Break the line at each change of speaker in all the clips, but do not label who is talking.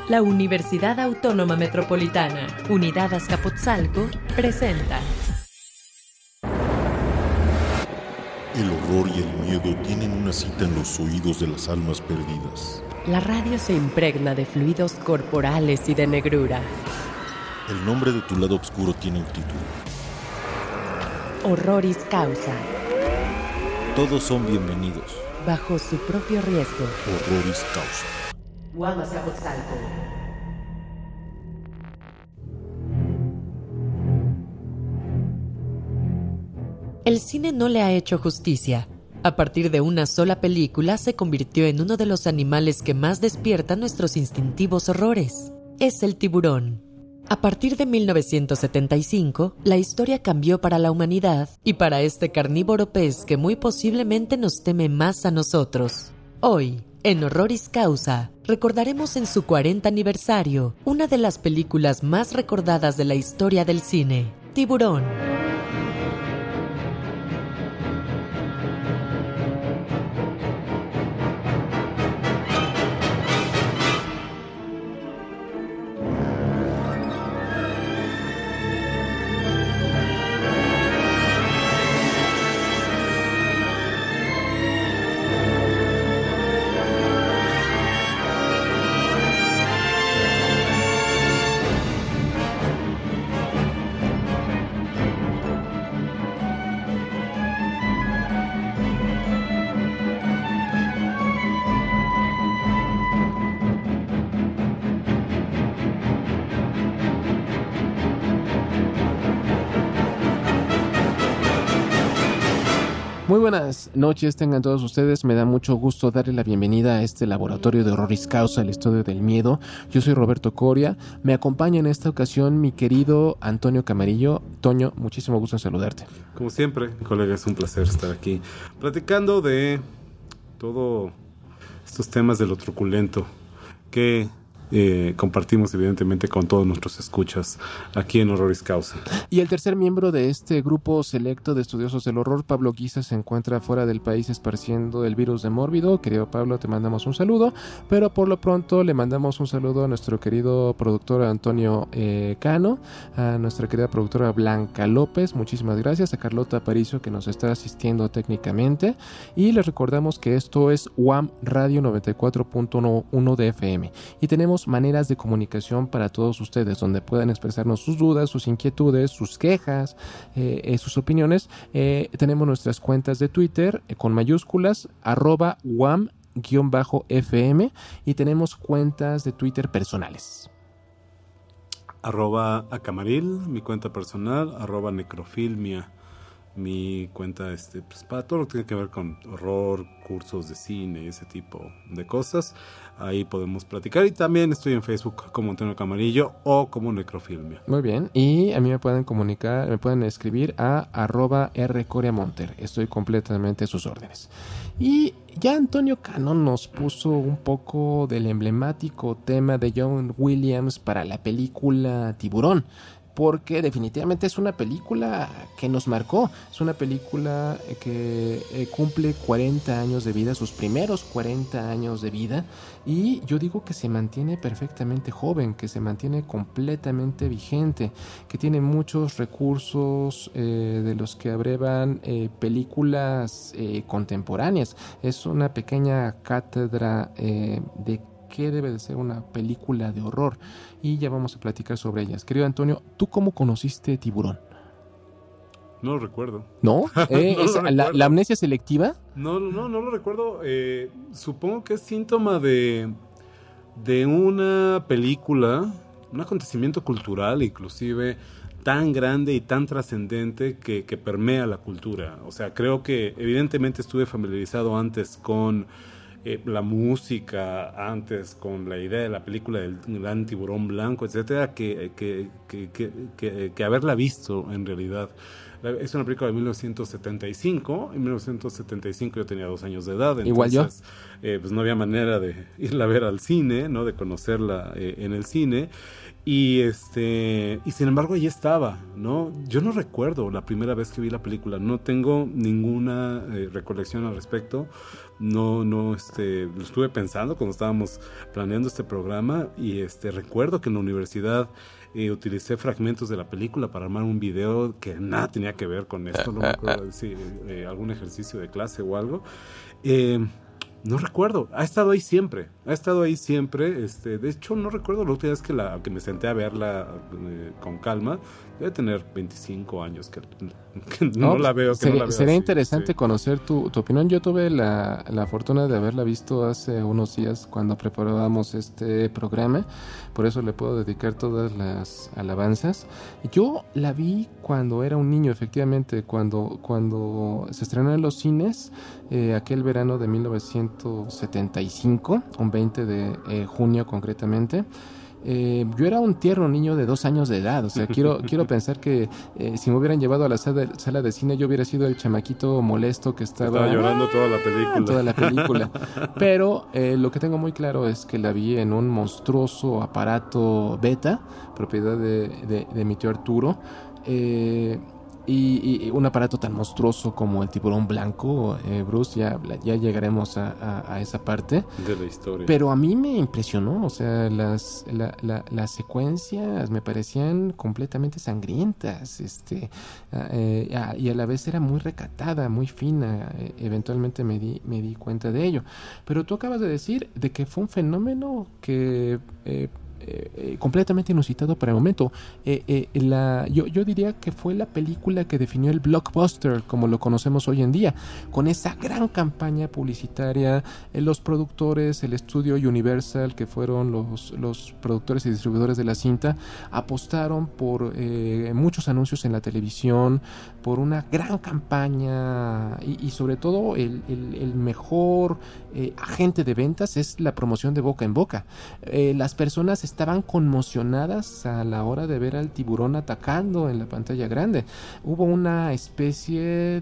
La Universidad Autónoma Metropolitana, Unidad Azcapotzalco, presenta.
El horror y el miedo tienen una cita en los oídos de las almas perdidas.
La radio se impregna de fluidos corporales y de negrura.
El nombre de tu lado oscuro tiene un título.
Horroris causa.
Todos son bienvenidos.
Bajo su propio riesgo.
Horroris causa.
UAM Azcapotzalco. El cine no le ha hecho justicia. A partir de una sola película se convirtió en uno de los animales que más despierta nuestros instintivos horrores. Es el tiburón. A partir de 1975, la historia cambió para la humanidad y para este carnívoro pez que muy posiblemente nos teme más a nosotros. Hoy, en Horroris Causa, recordaremos en su 40 aniversario una de las películas más recordadas de la historia del cine, Tiburón.
Muy buenas noches, tengan todos ustedes. Me da mucho gusto darle la bienvenida a este laboratorio de Horroris Causa, el estudio del miedo. Yo soy Roberto Coria. Me acompaña en esta ocasión mi querido Antonio Camarillo. Toño, muchísimo gusto en saludarte.
Como siempre, colega, es un placer estar aquí platicando de todos estos temas de lo truculento que compartimos evidentemente con todos nuestros escuchas aquí en Horroris Causa.
Y el tercer miembro de este grupo selecto de estudiosos del horror, Pablo Guisa, se encuentra fuera del país esparciendo el virus de Mórbido. Querido Pablo, te mandamos un saludo, pero por lo pronto le mandamos un saludo a nuestro querido productor Antonio Cano, a nuestra querida productora Blanca López, muchísimas gracias, a Carlota Aparicio que nos está asistiendo técnicamente, y les recordamos que esto es UAM Radio 94.1 de FM, y tenemos maneras de comunicación para todos ustedes, donde puedan expresarnos sus dudas, sus inquietudes, sus quejas, sus opiniones. Tenemos nuestras cuentas de Twitter con mayúsculas, @wam_fm, y tenemos cuentas de Twitter personales.
@acamaril, mi cuenta personal, @necrofilmia, mi cuenta pues, para todo lo que tiene que ver con horror, cursos de cine, ese tipo de cosas. Ahí podemos platicar, y también estoy en Facebook como Antonio Camarillo o como Necrofilmia.
Muy bien, y a mí me pueden comunicar, me pueden escribir a @rcoriamonter. Estoy completamente a sus órdenes. Y ya Antonio Cano nos puso un poco del emblemático tema de John Williams para la película Tiburón, porque definitivamente es una película que nos marcó. Es una película que cumple 40 años de vida, sus primeros 40 años de vida, y yo digo que se mantiene perfectamente joven, que se mantiene completamente vigente, que tiene muchos recursos de los que abrevan películas contemporáneas. Es una pequeña cátedra de qué debe de ser una película de horror, y ya vamos a platicar sobre ellas. Querido Antonio, ¿tú cómo conociste Tiburón?
No lo recuerdo.
¿No? ¿La amnesia selectiva?
No lo recuerdo. Supongo que es síntoma de una película, un acontecimiento cultural inclusive tan grande y tan trascendente que permea la cultura. O sea, creo que evidentemente estuve familiarizado antes con la música, antes con la idea de la película del gran tiburón blanco, etcétera, que haberla visto en realidad. Es una película de 1975. En 1975 yo tenía 2 años de edad. Entonces,
igual yo.
Pues no había manera de irla a ver al cine, ¿no? De conocerla en el cine. Y sin embargo ahí estaba, ¿no? Yo no recuerdo la primera vez que vi la película, no tengo ninguna recolección al respecto. No, lo estuve pensando cuando estábamos planeando este programa y recuerdo que en la universidad utilicé fragmentos de la película para armar un video que nada tenía que ver con esto, no me acuerdo si algún ejercicio de clase o algo. No recuerdo, ha estado ahí siempre. De hecho, no recuerdo la última vez que me senté a verla con calma. Debe tener 25 años que no la veo.
Sería
así,
interesante
sí.
conocer tu opinión. Yo tuve la fortuna de haberla visto hace unos días cuando preparábamos este programa. Por eso le puedo dedicar todas las alabanzas. Yo la vi cuando era un niño, efectivamente, cuando se estrenó en los cines, aquel verano de 1975, un 20 de junio concretamente. Yo era un tierno niño de 2 años de edad, o sea, quiero pensar que si me hubieran llevado a la sala de cine yo hubiera sido el chamaquito molesto que estaba
llorando toda la película.
Pero lo que tengo muy claro es que la vi en un monstruoso aparato Beta, propiedad de mi tío Arturo, y un aparato tan monstruoso como el Tiburón Blanco. Bruce, ya llegaremos a esa parte
de la historia.
Pero a mí me impresionó, o sea, las secuencias me parecían completamente sangrientas, y a la vez era muy recatada, muy fina. Eventualmente me di cuenta de ello. Pero tú acabas de decir de que fue un fenómeno que completamente inusitado para el momento. Yo diría que fue la película que definió el blockbuster como lo conocemos hoy en día, con esa gran campaña publicitaria. Los productores, el estudio Universal, que fueron los productores y distribuidores de la cinta, apostaron por muchos anuncios en la televisión, por una gran campaña y sobre todo el mejor agente de ventas es la promoción de boca en boca. Las personas estaban conmocionadas a la hora de ver al tiburón atacando en la pantalla grande. Hubo una especie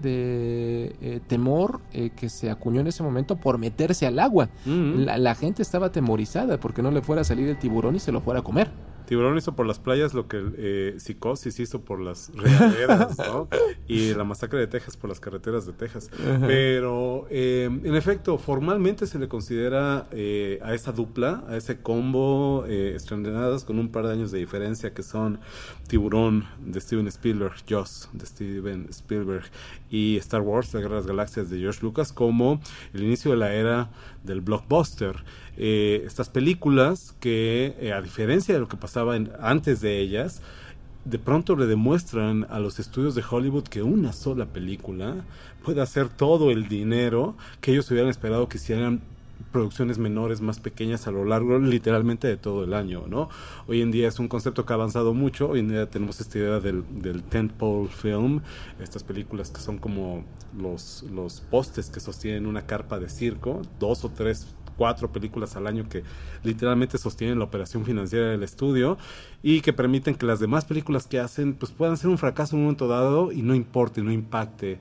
de temor que se acuñó en ese momento por meterse al agua. La gente estaba atemorizada porque no le fuera a salir el tiburón y se lo fuera a comer.
Tiburón hizo por las playas lo que Psicosis hizo por las regaderas, ¿no? Y la masacre de Texas por las carreteras de Texas. Uh-huh. Pero, en efecto, formalmente se le considera a esa dupla, a ese combo, estrenadas con un par de años de diferencia, que son Tiburón de Steven Spielberg, Jaws de Steven Spielberg y Star Wars, la Guerra de las Galaxias de George Lucas, como el inicio de la era del blockbuster. Estas películas que, a diferencia de lo que pasaba antes de ellas, de pronto le demuestran a los estudios de Hollywood que una sola película puede hacer todo el dinero que ellos hubieran esperado que hicieran producciones menores, más pequeñas a lo largo literalmente de todo el año, ¿no? Hoy en día es un concepto que ha avanzado mucho. Hoy en día tenemos esta idea del tentpole film, estas películas que son como los postes que sostienen una carpa de circo, 2 o 3, 4 películas al año que literalmente sostienen la operación financiera del estudio y que permiten que las demás películas que hacen pues puedan ser un fracaso en un momento dado y no importe, no impacte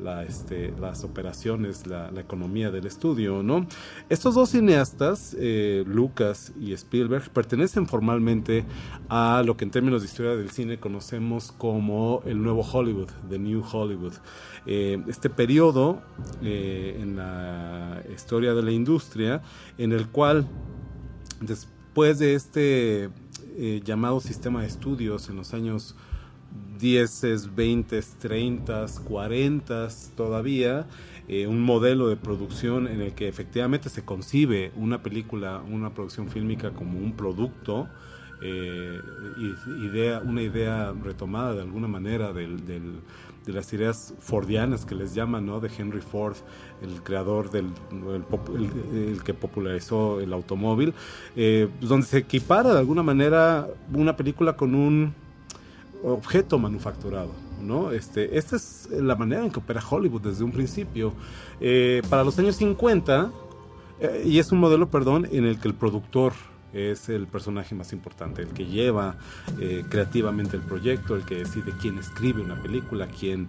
las operaciones, la economía del estudio, ¿no? Estos dos cineastas, Lucas y Spielberg, pertenecen formalmente a lo que en términos de historia del cine conocemos como el Nuevo Hollywood, The New Hollywood. Este periodo en la historia de la industria en el cual después de este llamado sistema de estudios en los años 10, 20, 30, 40 todavía, un modelo de producción en el que efectivamente se concibe una película, una producción fílmica como un producto, una idea retomada de alguna manera de las ideas fordianas que les llaman, ¿no? De Henry Ford, el creador el que popularizó el automóvil, donde se equipara de alguna manera una película con un objeto manufacturado, ¿no? Esta es la manera en que opera Hollywood desde un principio. Para los años 50, y es un modelo, en el que el productor es el personaje más importante, el que lleva creativamente el proyecto, el que decide quién escribe una película, quién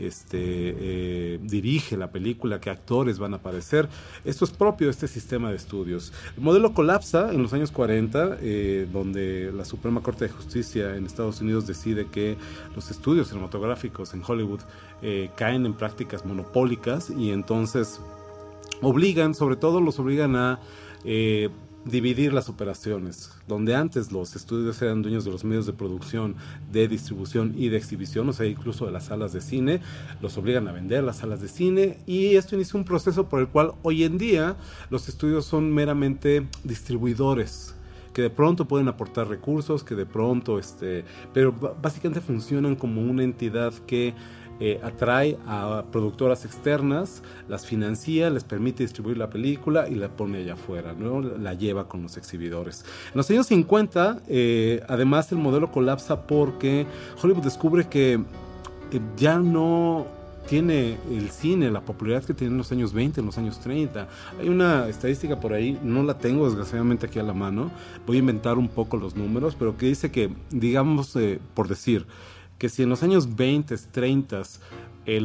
dirige la película, qué actores van a aparecer. Esto es propio de este sistema de estudios. El modelo colapsa en los años 40, donde la Suprema Corte de Justicia en Estados Unidos decide que los estudios cinematográficos en Hollywood caen en prácticas monopólicas, y entonces sobre todo los obligan a dividir las operaciones. Donde antes los estudios eran dueños de los medios de producción, de distribución y de exhibición, o sea, incluso de las salas de cine, los obligan a vender las salas de cine, y esto inicia un proceso por el cual hoy en día los estudios son meramente distribuidores, que de pronto pueden aportar recursos, que de pronto, pero básicamente funcionan como una entidad que atrae a productoras externas, las financia, les permite distribuir la película y la pone allá afuera, ¿no? La lleva con los exhibidores. En los años 50, además, el modelo colapsa porque Hollywood descubre que ya no tiene el cine la popularidad que tenía en los años 20, en los años 30. Hay una estadística por ahí, no la tengo desgraciadamente aquí a la mano, voy a inventar un poco los números, pero que dice que, digamos, por decir, que si en los años 20, 30, el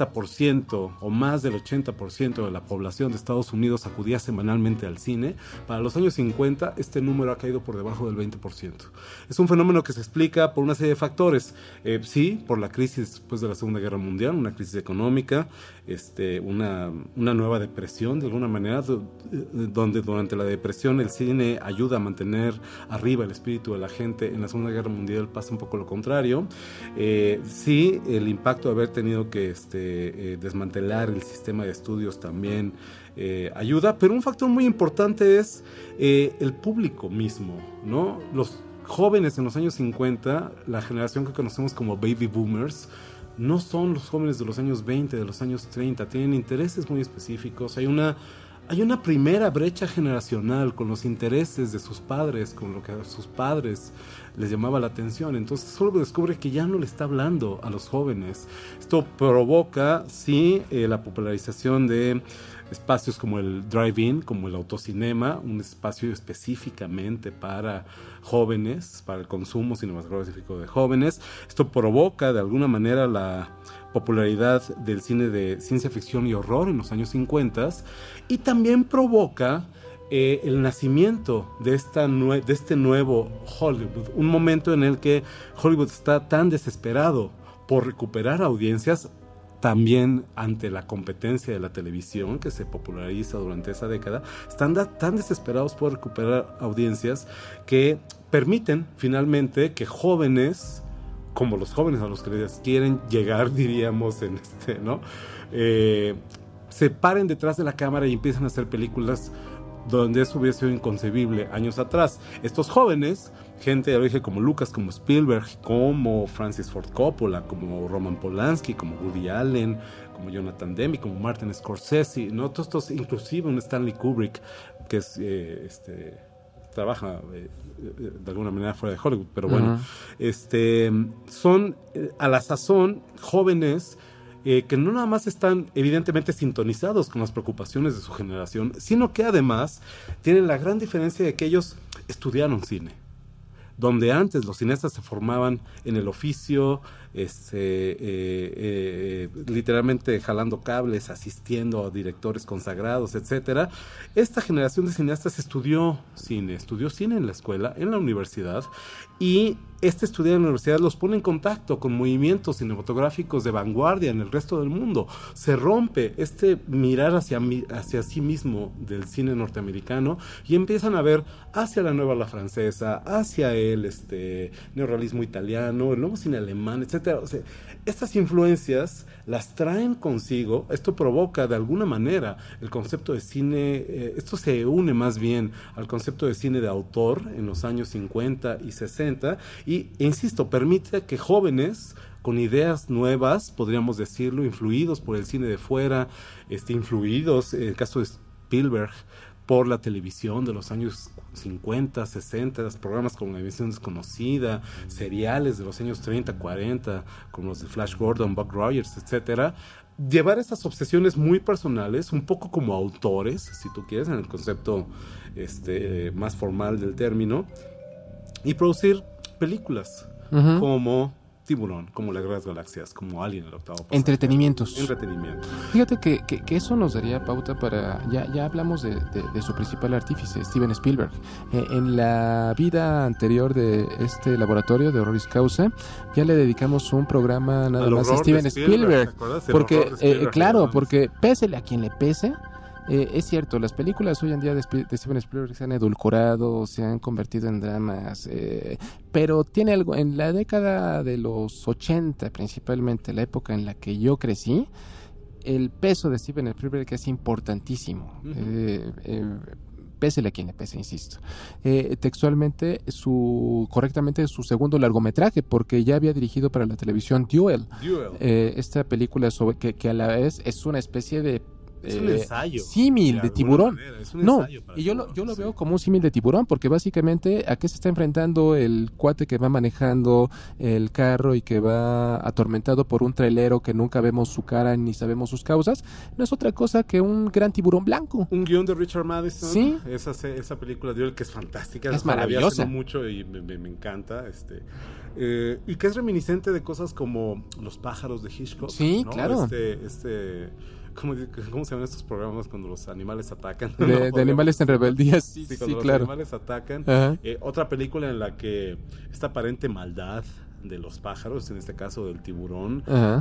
80% o más del 80% de la población de Estados Unidos acudía semanalmente al cine, para los años 50 este número ha caído por debajo del 20%. Es un fenómeno que se explica por una serie de factores. Sí, por la crisis después de la Segunda Guerra Mundial, una crisis económica, una nueva depresión de alguna manera, donde durante la depresión el cine ayuda a mantener arriba el espíritu de la gente. En la Segunda Guerra Mundial pasa un poco lo contrario. Sí, el impacto de haber tenido que desmantelar el sistema de estudios también ayuda, pero un factor muy importante es el público mismo, ¿no? Los jóvenes en los años 50, la generación que conocemos como baby boomers, no son los jóvenes de los años 20, de los años 30, tienen intereses muy específicos. Hay una primera brecha generacional con los intereses de sus padres, con lo que a sus padres les llamaba la atención. Entonces solo descubre que ya no le está hablando a los jóvenes. Esto provoca, sí, la popularización de espacios como el drive-in, como el autocinema, un espacio específicamente para jóvenes, para el consumo cinematográfico de jóvenes. Esto provoca de alguna manera la popularidad del cine de ciencia ficción y horror en los años 50, y también provoca el nacimiento de este nuevo Hollywood, un momento en el que Hollywood está tan desesperado por recuperar audiencias, también ante la competencia de la televisión que se populariza durante esa década, están tan desesperados por recuperar audiencias que permiten finalmente que jóvenes, como los jóvenes a los que les quieren llegar, diríamos, ¿no? Se paren detrás de la cámara y empiezan a hacer películas donde eso hubiera sido inconcebible años atrás. Estos jóvenes, gente de origen como Lucas, como Spielberg, como Francis Ford Coppola, como Roman Polanski, como Woody Allen, como Jonathan Demme, como Martin Scorsese, ¿no? Todos estos, inclusive un Stanley Kubrick, que es trabaja de alguna manera fuera de Hollywood, pero bueno, son a la sazón jóvenes que no nada más están evidentemente sintonizados con las preocupaciones de su generación, sino que además tienen la gran diferencia de que ellos estudiaron cine, donde antes los cineastas se formaban en el oficio, literalmente jalando cables, asistiendo a directores consagrados, etcétera. Esta generación de cineastas estudió cine en la escuela, en la universidad, y estudio en la universidad los pone en contacto con movimientos cinematográficos de vanguardia en el resto del mundo. Se rompe mirar hacia sí mismo del cine norteamericano y empiezan a ver hacia la nueva ola francesa, hacia el neorrealismo italiano, el nuevo cine alemán, etcétera. O sea, estas influencias las traen consigo. Esto provoca de alguna manera el concepto de cine, esto se une más bien al concepto de cine de autor en los años 50 y 60 y, insisto, permite que jóvenes con ideas nuevas, podríamos decirlo, influidos por el cine de fuera, influidos, en el caso de Spielberg, por la televisión de los años 50, 60, programas como La Dimensión Desconocida, seriales de los años 30, 40, como los de Flash Gordon, Buck Rogers, etcétera. Llevar esas obsesiones muy personales, un poco como autores, si tú quieres, en el concepto más formal del término, y producir películas como Tiburón, como La Guerra de las Galaxias, como Alien, el octavo pasajero.
Entretenimiento. Fíjate que eso nos daría pauta para... Ya hablamos de su principal artífice, Steven Spielberg. En la vida anterior de este laboratorio de Horroris Causa, ya le dedicamos un programa nada más a Steven Spielberg. Porque, claro, porque pésele a quien le pese, es cierto, las películas hoy en día de Steven Spielberg se han edulcorado, se han convertido en dramas, pero tiene algo, en la década de los 80 principalmente, la época en la que yo crecí, el peso de Steven Spielberg es importantísimo. Pésele a quien le pese, insisto. Textualmente, correctamente su segundo largometraje, porque ya había dirigido para la televisión Duel. Esta película que a la vez es una especie de
es un ensayo
símil de Tiburón. Y yo lo
sí.
veo como un símil de Tiburón, porque básicamente ¿a qué se está enfrentando el cuate que va manejando el carro y que va atormentado por un trailero que nunca vemos su cara ni sabemos sus causas? No es otra cosa que un gran tiburón blanco.
Un guión de Richard Madison.
Sí.
Esa película de él que es fantástica.
Es maravillosa.
Mucho y me encanta. Y que es reminiscente de cosas como Los pájaros de Hitchcock.
Sí,
¿no?
claro.
¿Cómo se llaman estos programas cuando los animales atacan?
De animales en rebeldía, sí,
cuando
claro.
Los animales atacan. Otra película en la que esta aparente maldad de los pájaros, en este caso del tiburón,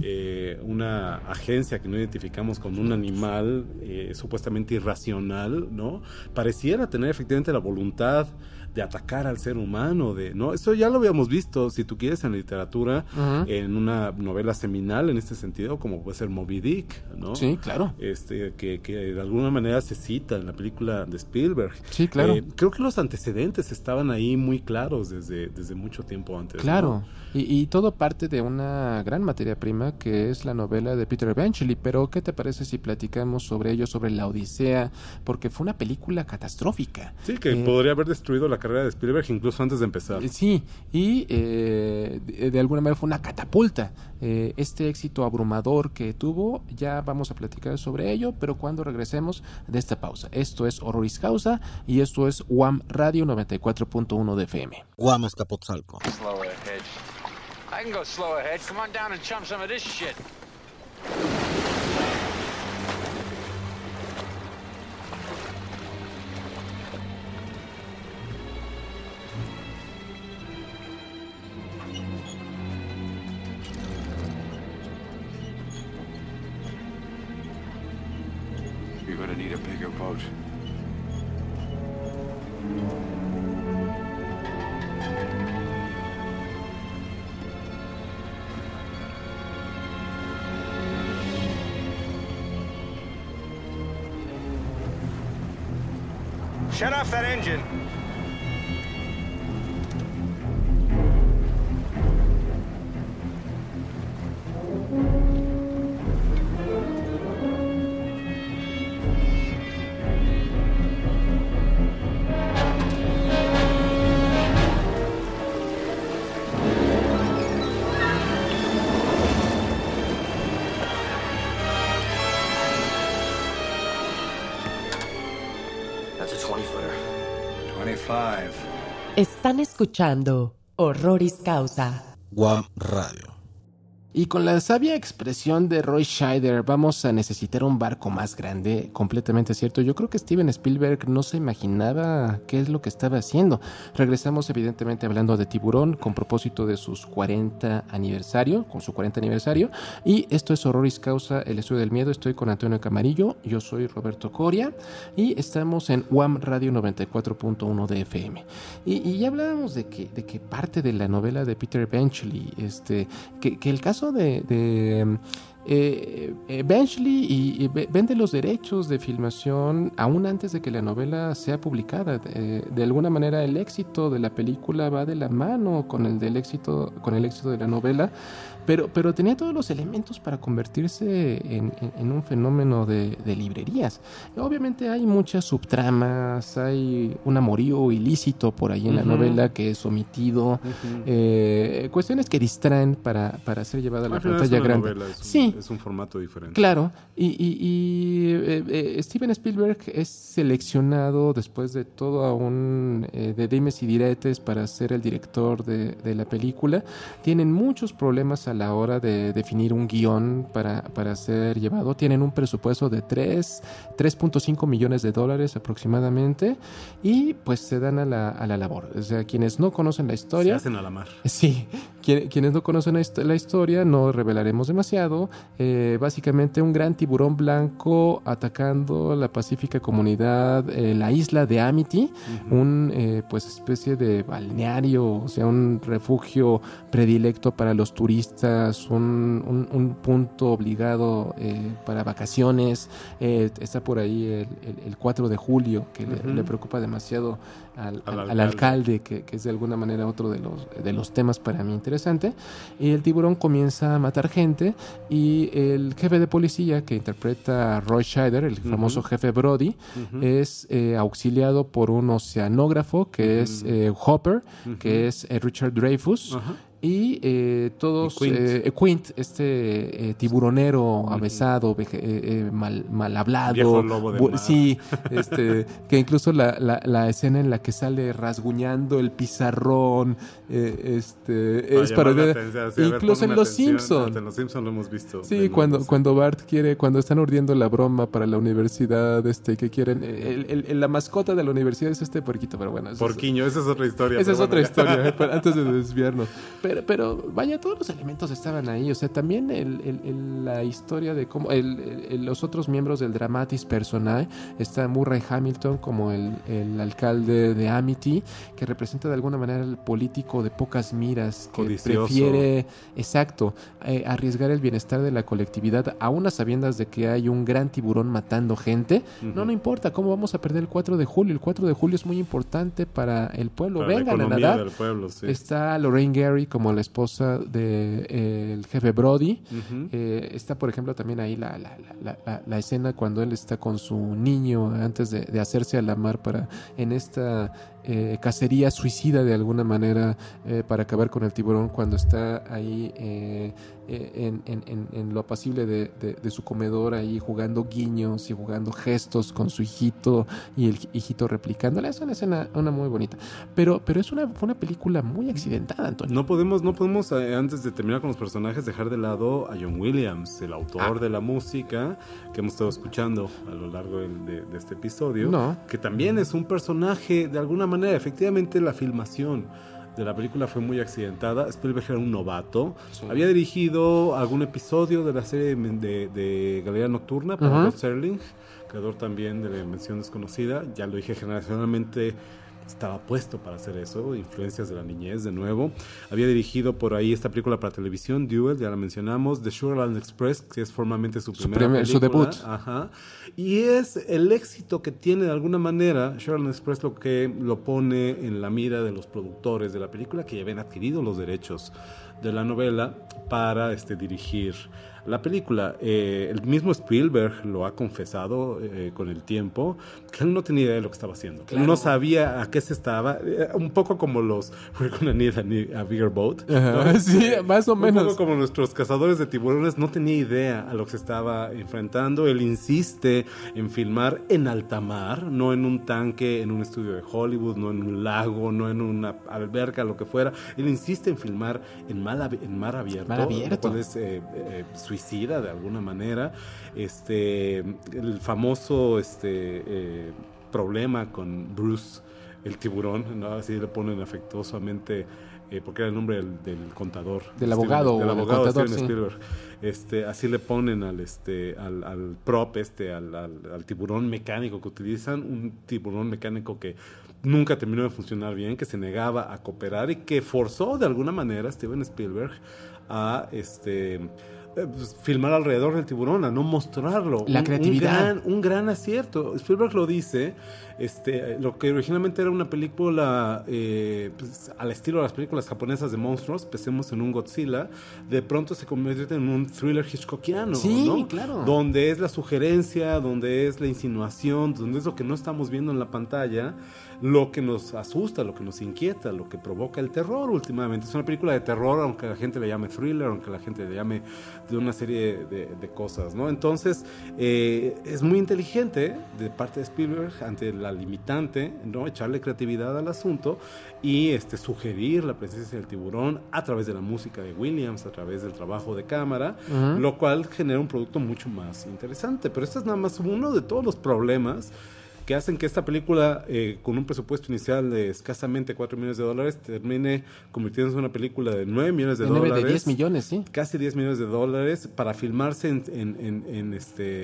una agencia que no identificamos con un animal supuestamente irracional, ¿no? Pareciera tener efectivamente la voluntad de atacar al ser humano, ¿no? Eso ya lo habíamos visto, si tú quieres, en la literatura, en una novela seminal en este sentido, como puede ser Moby Dick, ¿no?
Sí, claro.
Que de alguna manera se cita en la película de Spielberg.
Sí, claro.
Creo que los antecedentes estaban ahí muy claros desde mucho tiempo antes.
Claro.
¿no?
Y todo parte de una gran materia prima que es la novela de Peter Benchley. Pero ¿qué te parece si platicamos sobre ello, sobre La Odisea? Porque fue una película catastrófica.
Sí, que podría haber destruido la carrera de Spielberg incluso antes de empezar.
Sí, y de alguna manera fue una catapulta. Este éxito abrumador que tuvo, ya vamos a platicar sobre ello, pero cuando regresemos de esta pausa. Esto es Horroris Causa y esto es UAM Radio 94.1 de FM.
UAM Azcapotzalco.
Slow ahead. I can go slow ahead. Come on down and chum some of this shit. You're gonna need a bigger boat.
Shut off that engine.
That's a 20-footer.
25.
Están escuchando Horroris Causa.
UAM Radio.
Y con la sabia expresión de Roy Scheider, vamos a necesitar un barco más grande, completamente cierto. Yo creo que Steven Spielberg no se imaginaba qué es lo que estaba haciendo. Regresamos evidentemente hablando de Tiburón con propósito de sus 40 aniversario, con su 40 aniversario. Y esto es Horroris Causa, el estudio del miedo. Estoy con Antonio Camarillo, yo soy Roberto Coria y estamos en UAM Radio 94.1 de FM. Y ya hablábamos de que parte de la novela de Peter Benchley, que el caso de Benchley vende los derechos de filmación aún antes de que la novela sea publicada. De alguna manera el éxito de la película va de la mano con el éxito de la novela, pero tenía todos los elementos para convertirse en un fenómeno de librerías. Obviamente hay muchas subtramas, hay un amorío ilícito por ahí en la novela que es omitido, cuestiones que distraen para ser llevada a la pantalla grande.
Novela, es un formato diferente.
Claro, y Steven Spielberg es seleccionado después de todo de dimes y diretes para ser el director de la película. Tienen muchos problemas a la hora de definir un guión para ser llevado. Tienen un presupuesto de 3.5 millones de dólares aproximadamente, y pues se dan a la labor. O sea, quienes no conocen la historia...
Se hacen a la mar.
Sí, quienes no conocen la historia, no revelaremos demasiado. Básicamente un gran tiburón blanco atacando la pacífica comunidad, la isla de Amity, pues especie de balneario, o sea, un refugio predilecto para los turistas, un punto obligado para vacaciones. Está por ahí el 4 de julio, que le preocupa demasiado al alcalde, que es de alguna manera otro de los temas para mí interesante. Y el tiburón comienza a matar gente, y el jefe de policía que interpreta a Roy Scheider, el famoso jefe Brody, es auxiliado por un oceanógrafo que es Hopper, que es Richard Dreyfuss. Y todos, Quint, tiburonero avesado, mal hablado,
viejo lobo de mar.
Sí, que incluso la escena en la que sale rasguñando el pizarrón, es parodia, incluso en Los Simpson.
En Los Simpson lo hemos visto.
Sí, cuando Bart cuando están urdiendo la broma para la universidad, que quieren, la mascota de la universidad es puerquito, pero bueno.
Porquiño, esa es otra historia.
Esa es otra historia, antes de desviarnos. Pero vaya, todos los elementos estaban ahí. O sea, también la historia de cómo los otros miembros del Dramatis Personae. Está Murray Hamilton como el alcalde de Amity, que representa de alguna manera el político de pocas miras, que
codicioso.
prefiere, arriesgar el bienestar de la colectividad, aún a sabiendas de que hay un gran tiburón matando gente. No importa, ¿cómo vamos a perder el 4 de julio? El 4 de julio es muy importante para el pueblo.
Para
vengan
la
a nadar.
del pueblo, sí.
Está Lorraine Gary como la esposa del jefe Brody. Está, por ejemplo, también ahí la escena cuando él está con su niño antes de hacerse a la mar en esta cacería suicida de alguna manera, para acabar con el tiburón, cuando está ahí en lo apacible de su comedor, ahí jugando guiños y jugando gestos con su hijito, y el hijito replicándola. Es una escena muy bonita, pero fue una película muy accidentada, Antonio.
No podemos antes de terminar con los personajes, dejar de lado a John Williams, el autor de la música que hemos estado escuchando a lo largo de este episodio, que también es un personaje de alguna manera. Efectivamente, la filmación de la película fue muy accidentada. Spielberg era un novato. Sí. Había dirigido algún episodio de la serie de Galería Nocturna para Rod Serling, creador también de La Dimensión Desconocida. Ya lo dije, generacionalmente estaba puesto para hacer eso, influencias de la niñez de nuevo. Había dirigido por ahí esta película para televisión, Duel, ya la mencionamos, The Sugarland Express, que es formalmente su primera película.
Su debut.
Ajá. Y es el éxito que tiene de alguna manera Sugarland Express lo que lo pone en la mira de los productores de la película, que ya habían adquirido los derechos de la novela para dirigir la película. El mismo Spielberg lo ha confesado con el tiempo, que él no tenía idea de lo que estaba haciendo. Claro. Él no sabía a qué se estaba, un poco como los We're Gonna Need a Bigger Boat, ¿no?
Sí, más o menos.
Un poco como nuestros cazadores de tiburones, no tenía idea a lo que se estaba enfrentando. Él insiste en filmar en alta mar, no en un tanque, en un estudio de Hollywood, no en un lago, no en una alberca, lo que fuera. Él insiste en filmar en mar abierto.
Mar abierto.
Lo cual es suicida de alguna manera. El famoso problema con Bruce el tiburón, ¿no? Así le ponen afectuosamente, porque era el nombre del contador,
del abogado,
del abogado
contador,
Steven Spielberg. Así le ponen al prop, al tiburón mecánico que utilizan, un tiburón mecánico que nunca terminó de funcionar bien, que se negaba a cooperar y que forzó de alguna manera a Steven Spielberg a pues, filmar alrededor del tiburón, a no mostrarlo.
La creatividad.
Un gran acierto. Spielberg lo dice, lo que originalmente era una película pues, al estilo de las películas japonesas de monstruos, pensemos en un Godzilla, de pronto se convierte en un thriller hitchcockiano,
Sí,
¿no?
claro.
Donde es la sugerencia, donde es la insinuación, donde es lo que no estamos viendo en la pantalla, lo que nos asusta, lo que nos inquieta, lo que provoca el terror últimamente. Es una película de terror, aunque la gente le llame thriller, aunque la gente le llame de una serie de cosas, ¿no? Entonces, es muy inteligente de parte de Spielberg ante la limitante, ¿no? Echarle creatividad al asunto y sugerir la presencia del tiburón a través de la música de Williams, a través del trabajo de cámara, lo cual genera un producto mucho más interesante. Pero este es nada más uno de todos los problemas que hacen que esta película, con un presupuesto inicial de escasamente $4 millones, termine convirtiéndose en una película de $9 millones.
De 9 de 10 millones, sí.
Casi $10 millones para filmarse en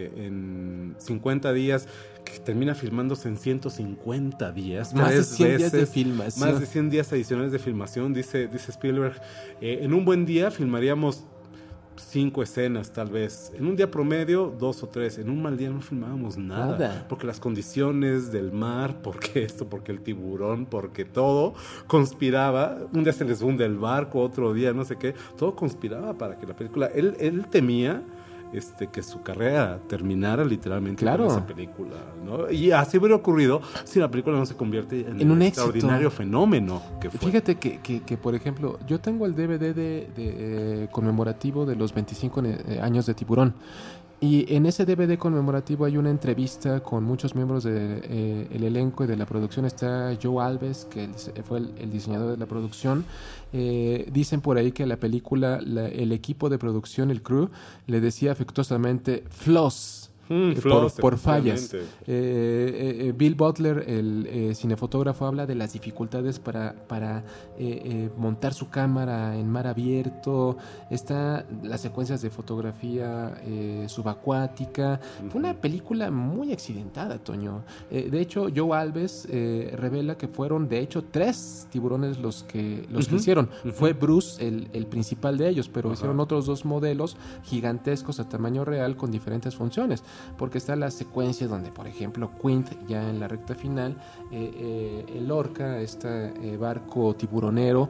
50 días, que termina filmándose en 150 días.
Más de 100 días de filmación.
Más de 100 días adicionales de filmación, dice Spielberg. En un buen día filmaríamos 5 escenas tal vez, en un día promedio 2 o 3, en un mal día no filmábamos nada. Porque las condiciones del mar, porque el tiburón, porque todo conspiraba. Un día se les hunde el barco, otro día no sé qué, todo conspiraba para que la película, él temía que su carrera terminara literalmente con esa película, ¿no? Y así hubiera ocurrido si la película no se convierte en un extraordinario fenómeno que fue.
Fíjate que, por ejemplo, yo tengo el DVD de conmemorativo de los 25 años de Tiburón. Y en ese DVD conmemorativo hay una entrevista con muchos miembros del elenco y de la producción. Está Joe Alves, que fue el diseñador de la producción. Dicen por ahí que la película, el equipo de producción, el crew, le decía afectuosamente floss. Por fallas. Bill Butler, el cinefotógrafo, habla de las dificultades para montar su cámara en mar abierto. Está las secuencias de fotografía subacuática. Fue una película muy accidentada, Toño. De hecho, Joe Alves revela que fueron, de hecho, 3 tiburones los que hicieron. Fue Bruce el principal de ellos, pero hicieron otros 2 modelos gigantescos a tamaño real con diferentes funciones. Porque está la secuencia donde, por ejemplo, Quint, ya en la recta final, el Orca, este barco tiburonero,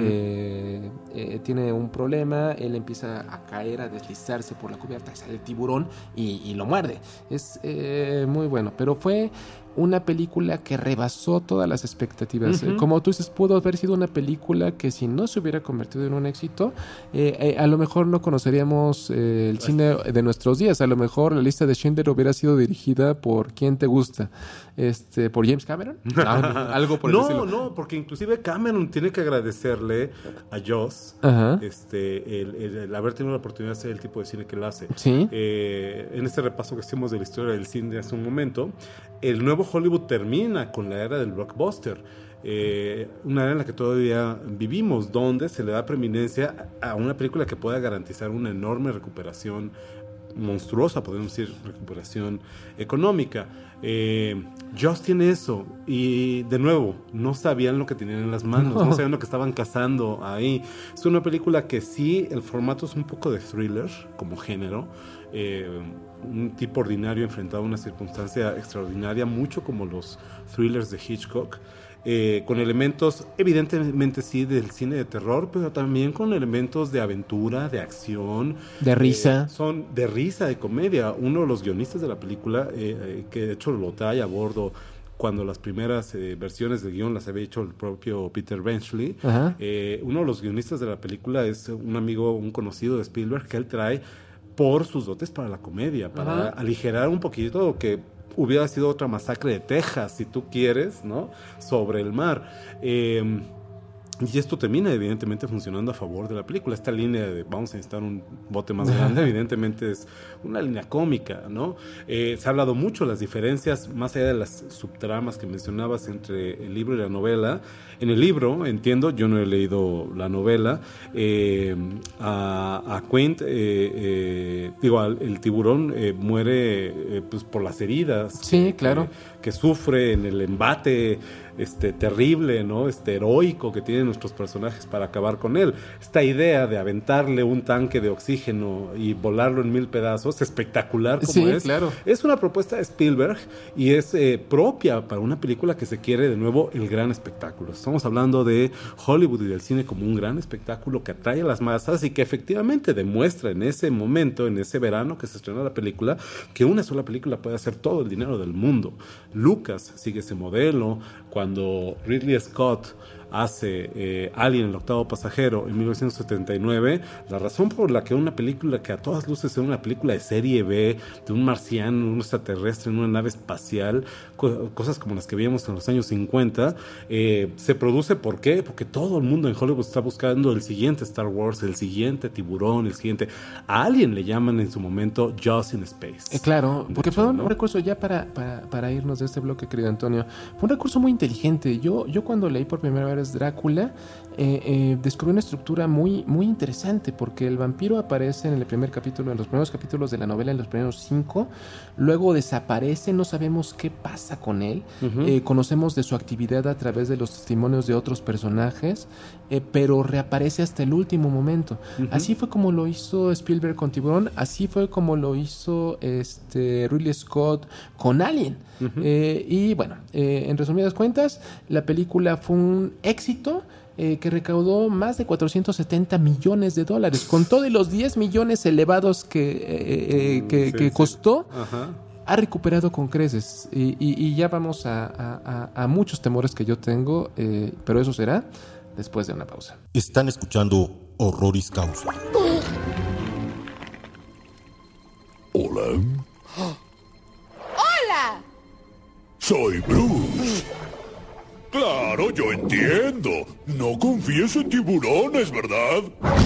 tiene un problema, él empieza a caer, a deslizarse por la cubierta, sale el tiburón y lo muerde. Es muy bueno, pero fue una película que rebasó todas las expectativas. Como tú dices, pudo haber sido una película que, si no se hubiera convertido en un éxito, a lo mejor no conoceríamos el cine de nuestros días. A lo mejor la lista de Schindler hubiera sido dirigida por ¿quién te gusta? ¿Por James Cameron? Algo por el estilo.
No, porque inclusive Cameron tiene que agradecerle a Joss el haber tenido la oportunidad de hacer el tipo de cine que él hace.
¿Sí?
En este repaso que hicimos de la historia del cine hace un momento, el nuevo Hollywood termina con la era del blockbuster, una era en la que todavía vivimos, donde se le da preeminencia a una película que pueda garantizar una enorme recuperación monstruosa, podemos decir, recuperación económica. Joss tiene eso, y de nuevo, no sabían lo que tenían en las manos, no sabían lo que estaban cazando ahí. Es una película que sí, el formato es un poco de thriller como género, un tipo ordinario enfrentado a una circunstancia extraordinaria, mucho como los thrillers de Hitchcock, con elementos evidentemente sí del cine de terror, pero también con elementos de aventura, de acción,
de risa,
son de risa, de comedia. Uno de los guionistas de la película, que de hecho lo trae a bordo cuando las primeras versiones del guión las había hecho el propio Peter Benchley, uno de los guionistas de la película es un amigo, un conocido de Spielberg, que él trae por sus dotes para la comedia, para aligerar un poquito lo que hubiera sido otra masacre de Texas, si tú quieres, ¿no? Sobre el mar. Y esto termina evidentemente funcionando a favor de la película. Esta línea de vamos a necesitar un bote más grande, evidentemente es una línea cómica, ¿no? Se ha hablado mucho de las diferencias, más allá de las subtramas que mencionabas, entre el libro y la novela. En el libro, entiendo, yo no he leído la novela, a Quint, el tiburón muere pues por las heridas
sí, claro,
que sufre en el embate terrible, ¿no? Heroico que tienen nuestros personajes para acabar con él. Esta idea de aventarle un tanque de oxígeno y volarlo en 1000 pedazos, espectacular como
sí,
es.
Claro.
Es una propuesta de Spielberg y es propia para una película que se quiere, de nuevo, el gran espectáculo. Estamos hablando de Hollywood y del cine como un gran espectáculo que atrae a las masas y que efectivamente demuestra en ese momento, en ese verano que se estrenó la película, que una sola película puede hacer todo el dinero del mundo. Lucas sigue ese modelo. Cuando Ridley Scott hace Alien, el octavo pasajero, en 1979, la razón por la que una película que a todas luces es una película de serie B, de un marciano, un extraterrestre en una nave espacial, cosas como las que veíamos en los años 50, se produce, ¿por qué? Porque todo el mundo en Hollywood está buscando el siguiente Star Wars, el siguiente Tiburón, el siguiente... A Alien le llaman en su momento Jaws in Space.
Claro, porque
hecho,
fue un
¿no?
recurso, ya para irnos de este bloque, querido Antonio, fue un recurso muy inteligente. Yo cuando leí por primera vez Drácula, descubrí una estructura muy, muy interesante, porque el vampiro aparece en el primer capítulo, en los primeros capítulos de la novela, en los primeros 5, luego desaparece, no sabemos qué pasa con él, conocemos de su actividad a través de los testimonios de otros personajes, pero reaparece hasta el último momento. Así fue como lo hizo Spielberg con Tiburón, así fue como lo hizo Ridley Scott con Alien. Y bueno, en resumidas cuentas, la película fue un éxito que recaudó más de 470 millones de dólares, con todos los 10 millones elevados que costó.
Ajá.
Ha recuperado con creces y ya vamos a muchos temores que yo tengo, pero eso será después de una pausa.
Están escuchando Horroris Causa.
Hola,
¡Hola!
soy Bruce. Claro, yo entiendo. No confíes en tiburones, ¿verdad?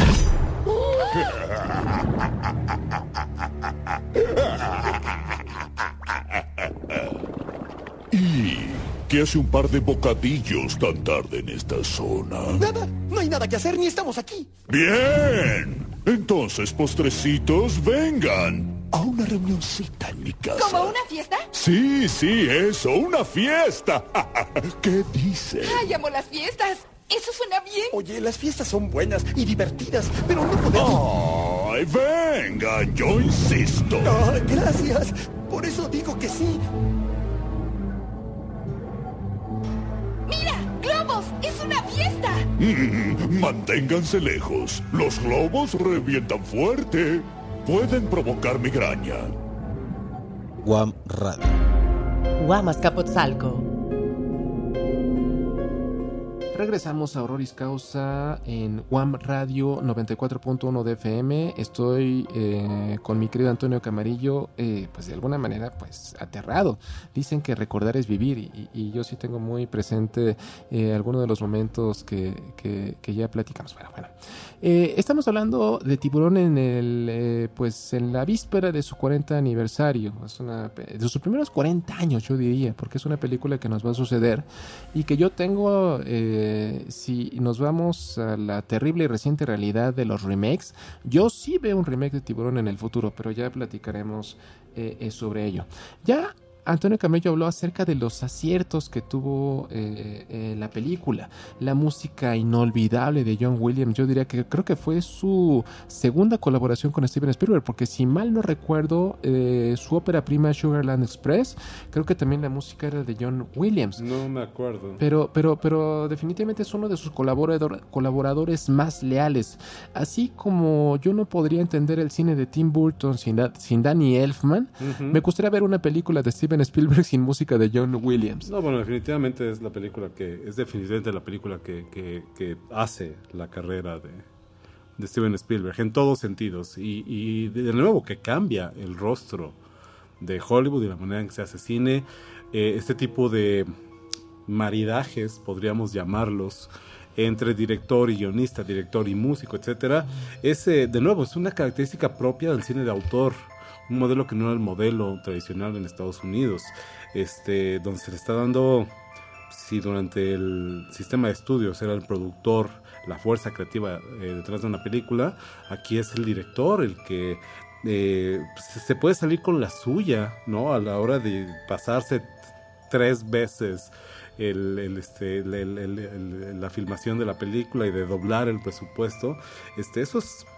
¿Y qué hace un par de bocadillos tan tarde en esta zona?
Nada, no hay nada que hacer ni estamos aquí.
Bien, entonces, postrecitos, vengan a una reunioncita en mi casa.
¿Como una fiesta?
Sí, eso, una fiesta. ¿Qué dice?
¡Ay, amo las fiestas! ¡Eso suena bien!
Oye, las fiestas son buenas y divertidas, pero no podemos...
¡Ay, vengan! Yo insisto.
Ay, gracias. Por eso digo que sí.
¡Mira! ¡Globos! ¡Es una fiesta!
Manténganse lejos. Los globos revientan fuerte. Pueden provocar migraña.
Guam Radio.
Guam Azcapotzalco.
Regresamos a Horroris Causa en Guam Radio 94.1 de FM. Estoy con mi querido Antonio Camarillo, pues de alguna manera pues aterrado. Dicen que recordar es vivir y yo sí tengo muy presente algunos de los momentos que ya platicamos. Bueno. Estamos hablando de Tiburón en la víspera de su 40 aniversario. De sus primeros 40 años, yo diría, porque es una película que nos va a suceder y que yo tengo... si nos vamos a la terrible y reciente realidad de los remakes, yo sí veo un remake de Tiburón en el futuro, pero ya platicaremos sobre ello. Ya Antonio Camello habló acerca de los aciertos que tuvo la película, la música inolvidable de John Williams. Yo diría que creo que fue su segunda colaboración con Steven Spielberg, porque si mal no recuerdo, su ópera prima Sugarland Express, creo que también la música era de John Williams.
No me acuerdo.
Pero definitivamente es uno de sus colaboradores más leales. Así como yo no podría entender el cine de Tim Burton sin Danny Elfman, me gustaría ver una película de Steven Spielberg sin música de John Williams.
No, bueno, definitivamente es la película que hace la carrera de Steven Spielberg en todos sentidos y de nuevo que cambia el rostro de Hollywood y la manera en que se hace cine. Este tipo de maridajes, podríamos llamarlos, entre director y guionista, director y músico, etcétera, de nuevo es una característica propia del cine de autor. Un modelo que no era el modelo tradicional en Estados Unidos, donde se le está dando, si durante el sistema de estudios era el productor, la fuerza creativa detrás de una película, aquí es el director el que se puede salir con la suya, ¿no? A la hora de pasarse 3 veces la filmación de la película y de doblar el presupuesto. Eso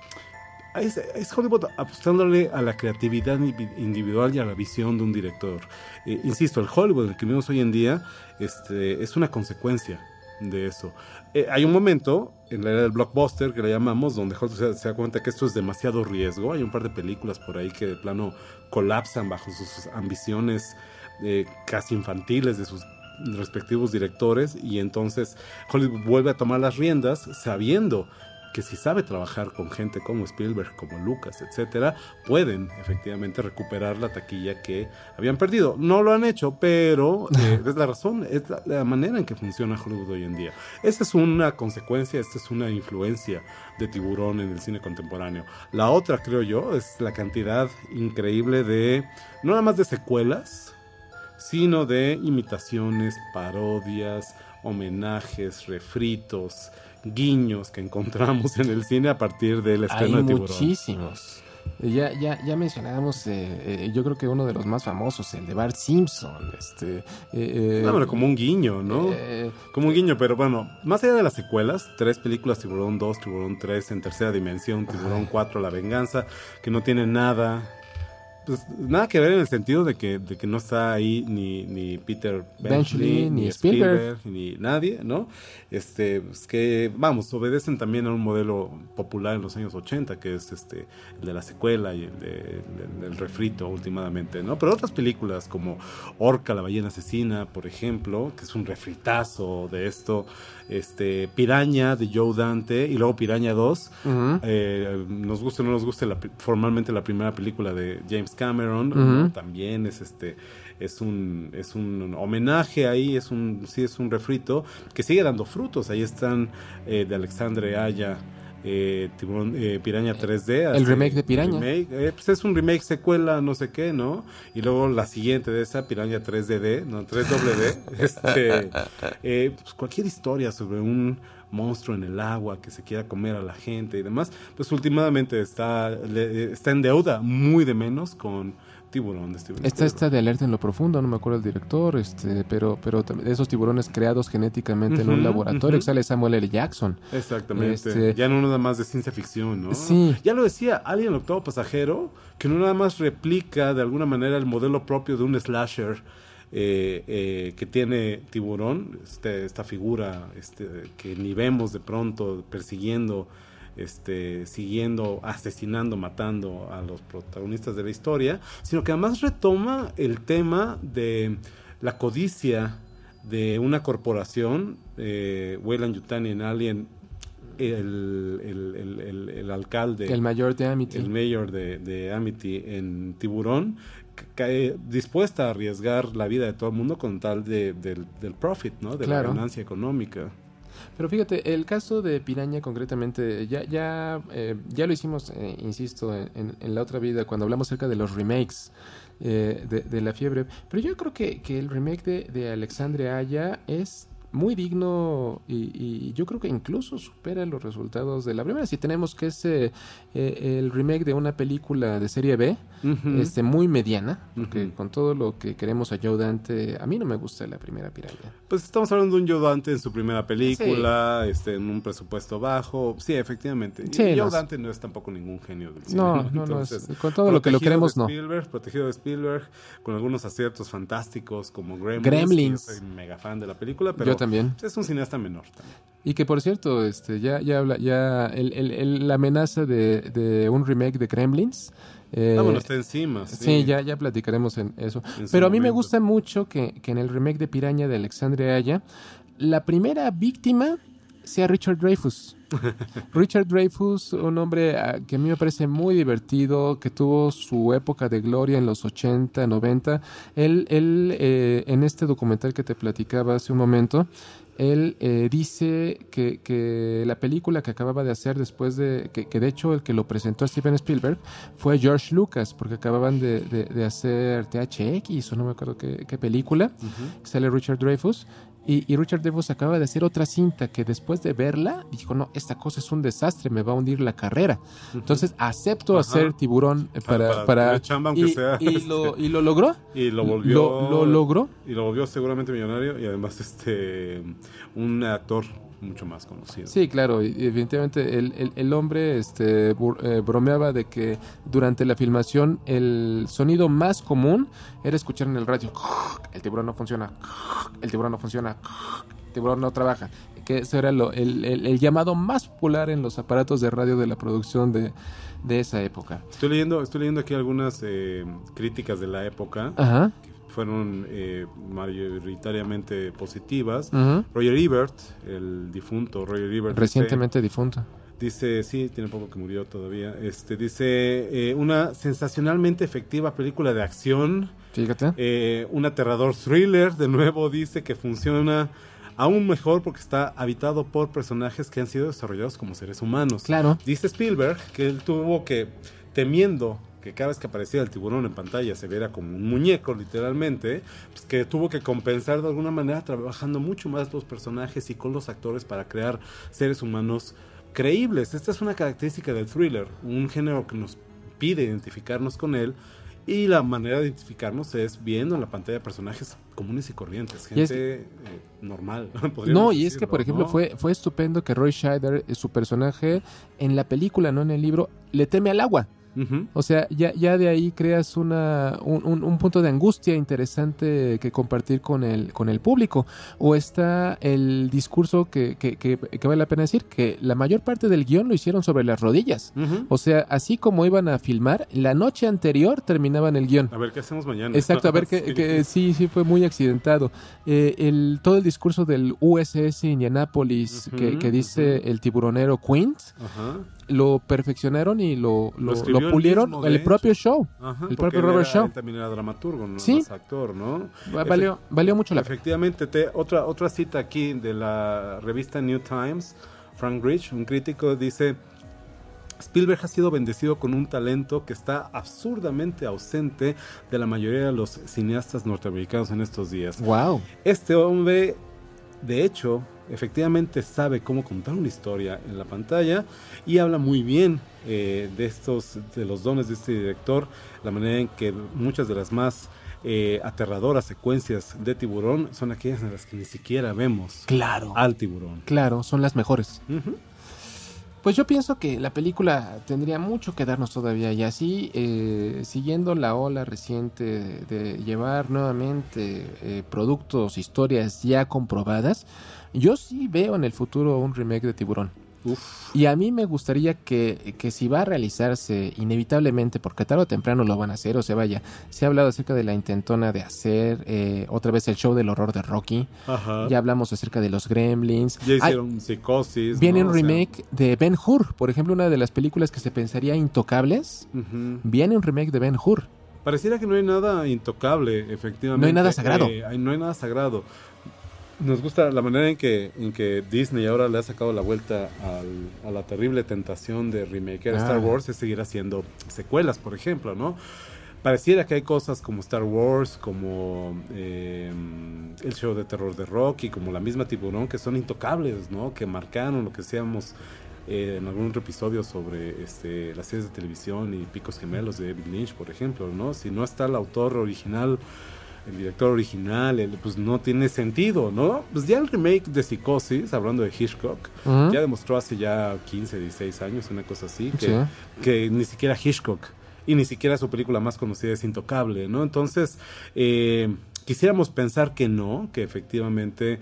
es Hollywood apostándole a la creatividad individual y a la visión de un director. Insisto, el Hollywood en el que vivimos hoy en día es una consecuencia de eso. Hay un momento en la era del blockbuster que le llamamos, donde Hollywood se da cuenta que esto es demasiado riesgo. Hay un par de películas por ahí que de plano colapsan bajo sus ambiciones casi infantiles de sus respectivos directores, y entonces Hollywood vuelve a tomar las riendas sabiendo que si sabe trabajar con gente como Spielberg, como Lucas, etcétera, pueden efectivamente recuperar la taquilla que habían perdido. No lo han hecho, pero es la razón, es la manera en que funciona Hollywood hoy en día. Esta es una consecuencia, esta es una influencia de Tiburón en el cine contemporáneo. La otra, creo yo, es la cantidad increíble de, no nada más de secuelas, sino de imitaciones, parodias, homenajes, refritos, guiños que encontramos en el cine a partir del estreno de Tiburón.
Hay muchísimos. Ya mencionábamos, yo creo que uno de los más famosos, el de Bart Simpson.
Bueno, como un guiño, ¿no? Como un guiño, pero bueno, más allá de las secuelas, 3 películas, Tiburón 2, Tiburón 3 en tercera dimensión, Tiburón 4, La Venganza, que no tienen nada que ver en el sentido de que no está ahí ni Peter Benchley, ni Spielberg, ni nadie, ¿no? Es que, vamos, obedecen también a un modelo popular en los años 80, que es el de la secuela y el refrito últimamente, ¿no? Pero otras películas como Orca, la ballena asesina, por ejemplo, que es un refritazo de esto, Piraña de Joe Dante, y luego Piraña 2, nos guste o no nos guste formalmente la primera película de James Cameron, ¿no? También es un homenaje ahí, es un refrito que sigue dando frutos. Ahí están de Alexandre Aya, Piraña 3D,
el remake de Piraña,
pues es un remake, secuela, no sé qué, ¿no? Y luego la siguiente de esa, Piraña 3DD, no, 3WD, pues cualquier historia sobre un monstruo en el agua que se quiera comer a la gente y demás, pues últimamente está en deuda, muy de menos con Tiburón.
Esta de Alerta en lo Profundo, no me acuerdo el director, pero esos tiburones creados genéticamente en un laboratorio, que sale Samuel L. Jackson.
Exactamente, ya no nada más de ciencia ficción, ¿no?
Sí.
Ya lo decía Alien el octavo pasajero, que no nada más replica de alguna manera el modelo propio de un slasher que tiene Tiburón, esta figura que ni vemos de pronto persiguiendo, siguiendo, asesinando, matando a los protagonistas de la historia, sino que además retoma el tema de la codicia de una corporación, Weyland-Yutani en Alien, el alcalde,
el mayor de Amity,
el mayor de Amity en Tiburón, dispuesta a arriesgar la vida de todo el mundo con tal del profit, ¿no? De la ganancia económica.
Pero fíjate, el caso de Piraña concretamente, ya lo hicimos, insisto, en la otra vida, cuando hablamos acerca de los remakes de La Fiebre. Pero yo creo que el remake de Alexandre Aya es muy digno y yo creo que incluso supera los resultados de la primera. Si tenemos que es el remake de una película de serie B, muy mediana, porque con todo lo que queremos a Joe Dante, a mí no me gusta la primera Piraña.
Pues estamos hablando de un Joe Dante en su primera película, en un presupuesto bajo, sí, efectivamente.
Sí,
y Joe Dante no es tampoco ningún genio del cine.
No, entonces, con todo lo que lo queremos, no.
Protegido de Spielberg, con algunos aciertos fantásticos como
Gremlins.
Yo soy mega fan de la película, pero
también.
Es un cineasta menor también.
Y que por cierto, la amenaza de un remake de Gremlins.
Bueno, está encima.
Sí, ya platicaremos en eso. Pero a mí me gusta mucho que en el remake de Piraña de Alexandre Aya, la primera víctima sea Richard Dreyfuss. Richard Dreyfuss, un hombre que a mí me parece muy divertido, que tuvo su época de gloria en los 80, 90. Él en este documental que te platicaba hace un momento, él dice que la película que acababa de hacer después de que de hecho el que lo presentó a Steven Spielberg fue George Lucas, porque acababan de hacer THX o no me acuerdo qué película, sale Richard Dreyfuss, Y Richard Dreyfuss acaba de hacer otra cinta que después de verla dijo, no, esta cosa es un desastre, me va a hundir la carrera. Entonces acepto hacer Tiburón para
chamba, aunque sea,
y lo logró.
Y lo volvió
lo logró.
Y lo volvió seguramente millonario y además un actor mucho más conocido.
Sí, claro, y evidentemente el hombre bromeaba de que durante la filmación el sonido más común era escuchar en el radio, el tiburón no funciona, el tiburón no funciona, el tiburón no trabaja, que eso era el llamado más popular en los aparatos de radio de la producción de esa época.
Estoy leyendo aquí algunas críticas de la época.
Ajá.
Fueron mayoritariamente positivas.
Uh-huh.
Roger Ebert, el difunto Roger Ebert,
recientemente difunto,
dice, sí, tiene poco que murió todavía. Dice una sensacionalmente efectiva película de acción.
Fíjate.
Un aterrador thriller, de nuevo dice que funciona aún mejor porque está habitado por personajes que han sido desarrollados como seres humanos.
Claro.
Dice Spielberg que él tuvo que, temiendo que cada vez que aparecía el tiburón en pantalla se viera como un muñeco literalmente, pues que tuvo que compensar de alguna manera trabajando mucho más los personajes y con los actores para crear seres humanos creíbles. Esta es una característica del thriller, un género que nos pide identificarnos con él, y la manera de identificarnos es viendo en la pantalla personajes comunes y corrientes, gente normal.
No, y es que por ejemplo fue estupendo que Roy Scheider, su personaje en la película, no en el libro, le teme al agua. Uh-huh. O sea, ya de ahí creas un punto de angustia interesante que compartir con el público. O está el discurso que vale la pena decir, que la mayor parte del guión lo hicieron sobre las rodillas. Uh-huh. O sea, así como iban a filmar, la noche anterior terminaban el guión.
A ver qué hacemos mañana.
Exacto, a ver sí fue muy accidentado. Todo el discurso del USS Indianapolis, uh-huh, que dice el tiburonero Quint, uh-huh, lo perfeccionaron y lo pulieron el propio show.
Ajá,
el propio Robert Shaw.
Él también era dramaturgo, no
¿sí?
Más actor, ¿no?
Valió mucho la pena.
Efectivamente, otra cita aquí de la revista New Times. Frank Rich, un crítico, dice: Spielberg ha sido bendecido con un talento que está absurdamente ausente de la mayoría de los cineastas norteamericanos en estos días.
Wow.
Este hombre, de hecho, efectivamente sabe cómo contar una historia en la pantalla y habla muy bien de los dones de este director, la manera en que muchas de las más aterradoras secuencias de tiburón son aquellas en las que ni siquiera vemos al tiburón.
Claro, son las mejores.
Uh-huh.
Pues yo pienso que la película tendría mucho que darnos todavía, y así, siguiendo la ola reciente de llevar nuevamente productos, historias ya comprobadas, yo sí veo en el futuro un remake de Tiburón.
Uf.
Y a mí me gustaría que si va a realizarse inevitablemente, porque tarde o temprano lo van a hacer, o sea, vaya, se ha hablado acerca de la intentona de hacer otra vez el show del horror de Rocky.
Ajá.
Ya hablamos acerca de los Gremlins.
Ya hicieron Psicosis.
Viene un remake de Ben-Hur, por ejemplo, una de las películas que se pensaría intocables.
Uh-huh. Viene
un remake de Ben-Hur.
Pareciera que no hay nada intocable, efectivamente.
No hay nada sagrado.
No hay nada sagrado. Nos gusta la manera en que Disney ahora le ha sacado la vuelta a la terrible tentación de remakear Star Wars y seguir haciendo secuelas, por ejemplo, ¿no? Pareciera que hay cosas como Star Wars, como el show de terror de Rocky, como la misma Tiburón, que son intocables, ¿no? Que marcaron lo que decíamos en algún otro episodio sobre las series de televisión y Picos Gemelos de David Lynch, por ejemplo, ¿no? Si no está el autor original, el director original, pues no tiene sentido, ¿no? Pues ya el remake de Psicosis, hablando de Hitchcock, uh-huh, ya demostró hace ya 15, 16 años, una cosa así, que ni siquiera Hitchcock y ni siquiera su película más conocida es intocable, ¿no? Entonces, quisiéramos pensar que no, que efectivamente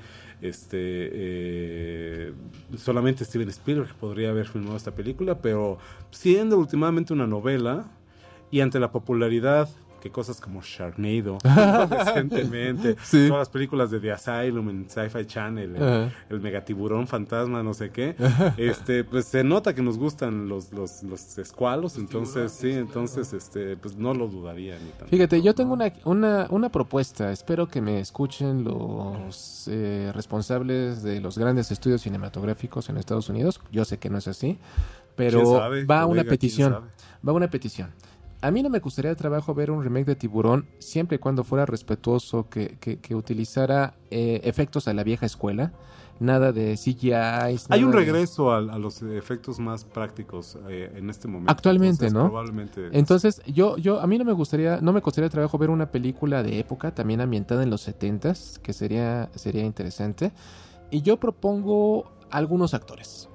solamente Steven Spielberg podría haber filmado esta película, pero siendo últimamente una novela y ante la popularidad que cosas como Sharknado recientemente, sí, todas las películas de The Asylum en Sci-Fi Channel, el megatiburón fantasma, no sé qué, pues se nota que nos gustan los escualos, entonces sí, entonces pues no lo dudaría ni tanto.
Fíjate, yo tengo una propuesta, espero que me escuchen los responsables de los grandes estudios cinematográficos en Estados Unidos. Yo sé que no es así, pero va una petición. a mí no me gustaría trabajo ver un remake de Tiburón siempre y cuando fuera respetuoso, que utilizara efectos a la vieja escuela. Nada de CGI.
Hay un regreso a los efectos más prácticos en este momento.
Actualmente,
entonces,
¿no?
Probablemente.
Entonces, a mí no me costaría trabajo ver una película de época, también ambientada en los 70s, que sería interesante. Y yo propongo algunos actores.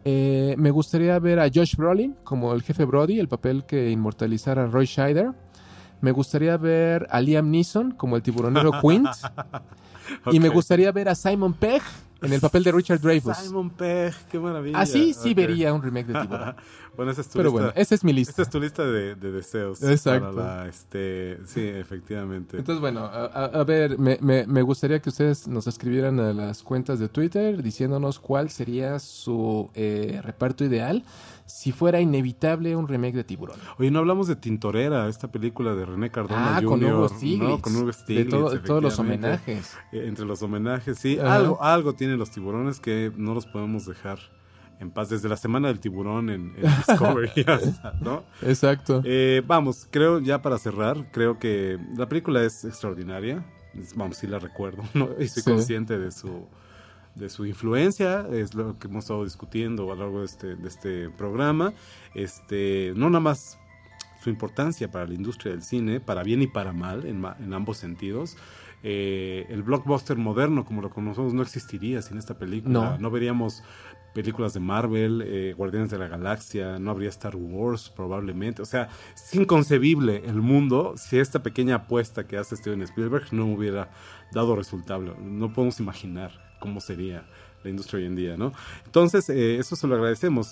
Me gustaría ver a Josh Brolin como el jefe Brody, el papel que inmortalizara a Roy Scheider. Me gustaría ver a Liam Neeson como el tiburonero Quint. Okay. Y me gustaría ver a Simon Pegg en el papel de Richard Dreyfuss.
Simon Pegg, qué maravilla.
Así sí vería un remake de Tiburón.
Bueno, esa es tu
Pero
lista.
Bueno, esa es mi lista.
Esta es tu lista de deseos.
Exacto.
Sí, efectivamente.
Entonces, bueno, a ver, me gustaría que ustedes nos escribieran a las cuentas de Twitter diciéndonos cuál sería su reparto ideal si fuera inevitable un remake de Tiburón.
Oye, no hablamos de Tintorera, esta película de René Cardona Jr.
Con Hugo Stiglitz.
¿No? Con Hugo Stiglitz,
de todos los homenajes.
Entre los homenajes, sí. Algo tienen los tiburones que no los podemos dejar en paz. Desde la Semana del Tiburón en Discovery hasta, ¿no?
Exacto.
Vamos, creo, ya para cerrar, creo que la película es extraordinaria. Vamos, sí la recuerdo, ¿no? Y soy consciente de su influencia, es lo que hemos estado discutiendo a lo largo de este programa. No nada más su importancia para la industria del cine, para bien y para mal, en ambos sentidos. El blockbuster moderno, como lo conocemos, no existiría sin esta película. No veríamos películas de Marvel, Guardianes de la Galaxia, no habría Star Wars probablemente. O sea, es inconcebible el mundo si esta pequeña apuesta que hace Steven Spielberg no hubiera dado resultado. No podemos imaginar cómo sería la industria hoy en día, ¿no? Entonces, eso se lo agradecemos.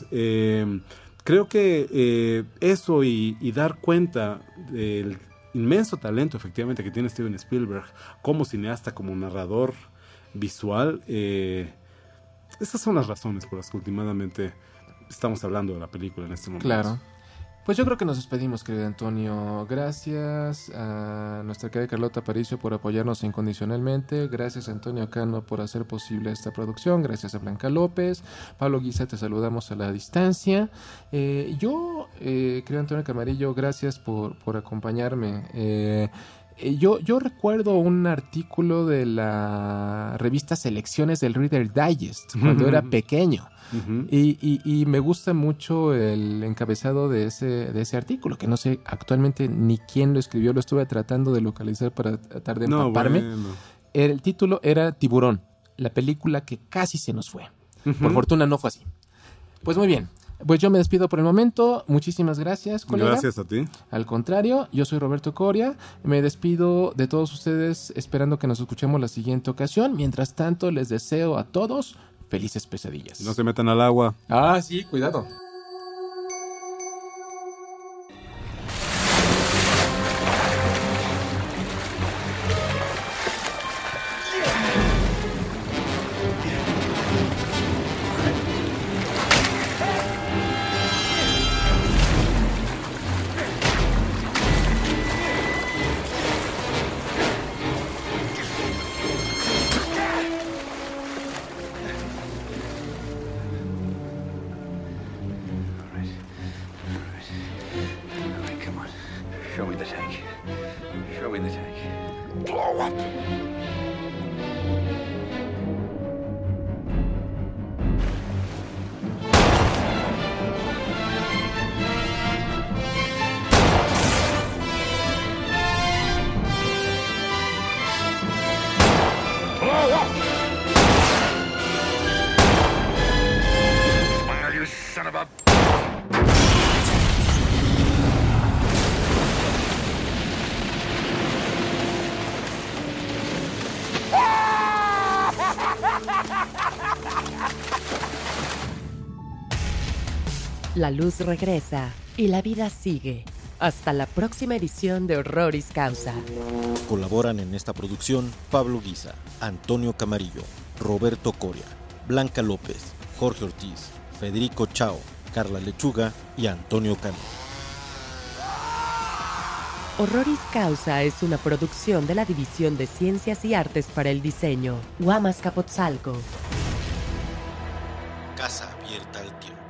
Creo que eso y dar cuenta del inmenso talento, efectivamente, que tiene Steven Spielberg como cineasta, como narrador visual, esas son las razones por las que últimamente estamos hablando de la película en este momento.
Claro. Pues yo creo que nos despedimos, querido Antonio. Gracias a nuestra querida Carlota Aparicio por apoyarnos incondicionalmente. Gracias a Antonio Cano por hacer posible esta producción. Gracias a Blanca López. Pablo Guisa, te saludamos a la distancia. Querido Antonio Camarillo, gracias por acompañarme. Yo recuerdo un artículo de la revista Selecciones del Reader Digest cuando era pequeño. Y me gusta mucho el encabezado de ese artículo, que no sé actualmente ni quién lo escribió, lo estuve tratando de localizar para tratar de empaparme. Bueno. El título era Tiburón, la película que casi se nos fue. Por fortuna no fue así. Pues muy bien, pues yo me despido por el momento. Muchísimas gracias, colega.
Gracias a ti.
Al contrario, yo soy Roberto Coria. Me despido de todos ustedes esperando que nos escuchemos la siguiente ocasión. Mientras tanto, les deseo a todos felices pesadillas.
No se metan al agua.
Ah, sí, cuidado.
La luz regresa y la vida sigue. Hasta la próxima edición de Horroris Causa.
Colaboran en esta producción Pablo Guisa, Antonio Camarillo, Roberto Coria, Blanca López, Jorge Ortiz, Federico Chao, Carla Lechuga y Antonio Cano.
Horroris Causa es una producción de la División de Ciencias y Artes para el Diseño, Guamas Capotzalco.
Casa abierta al tiempo.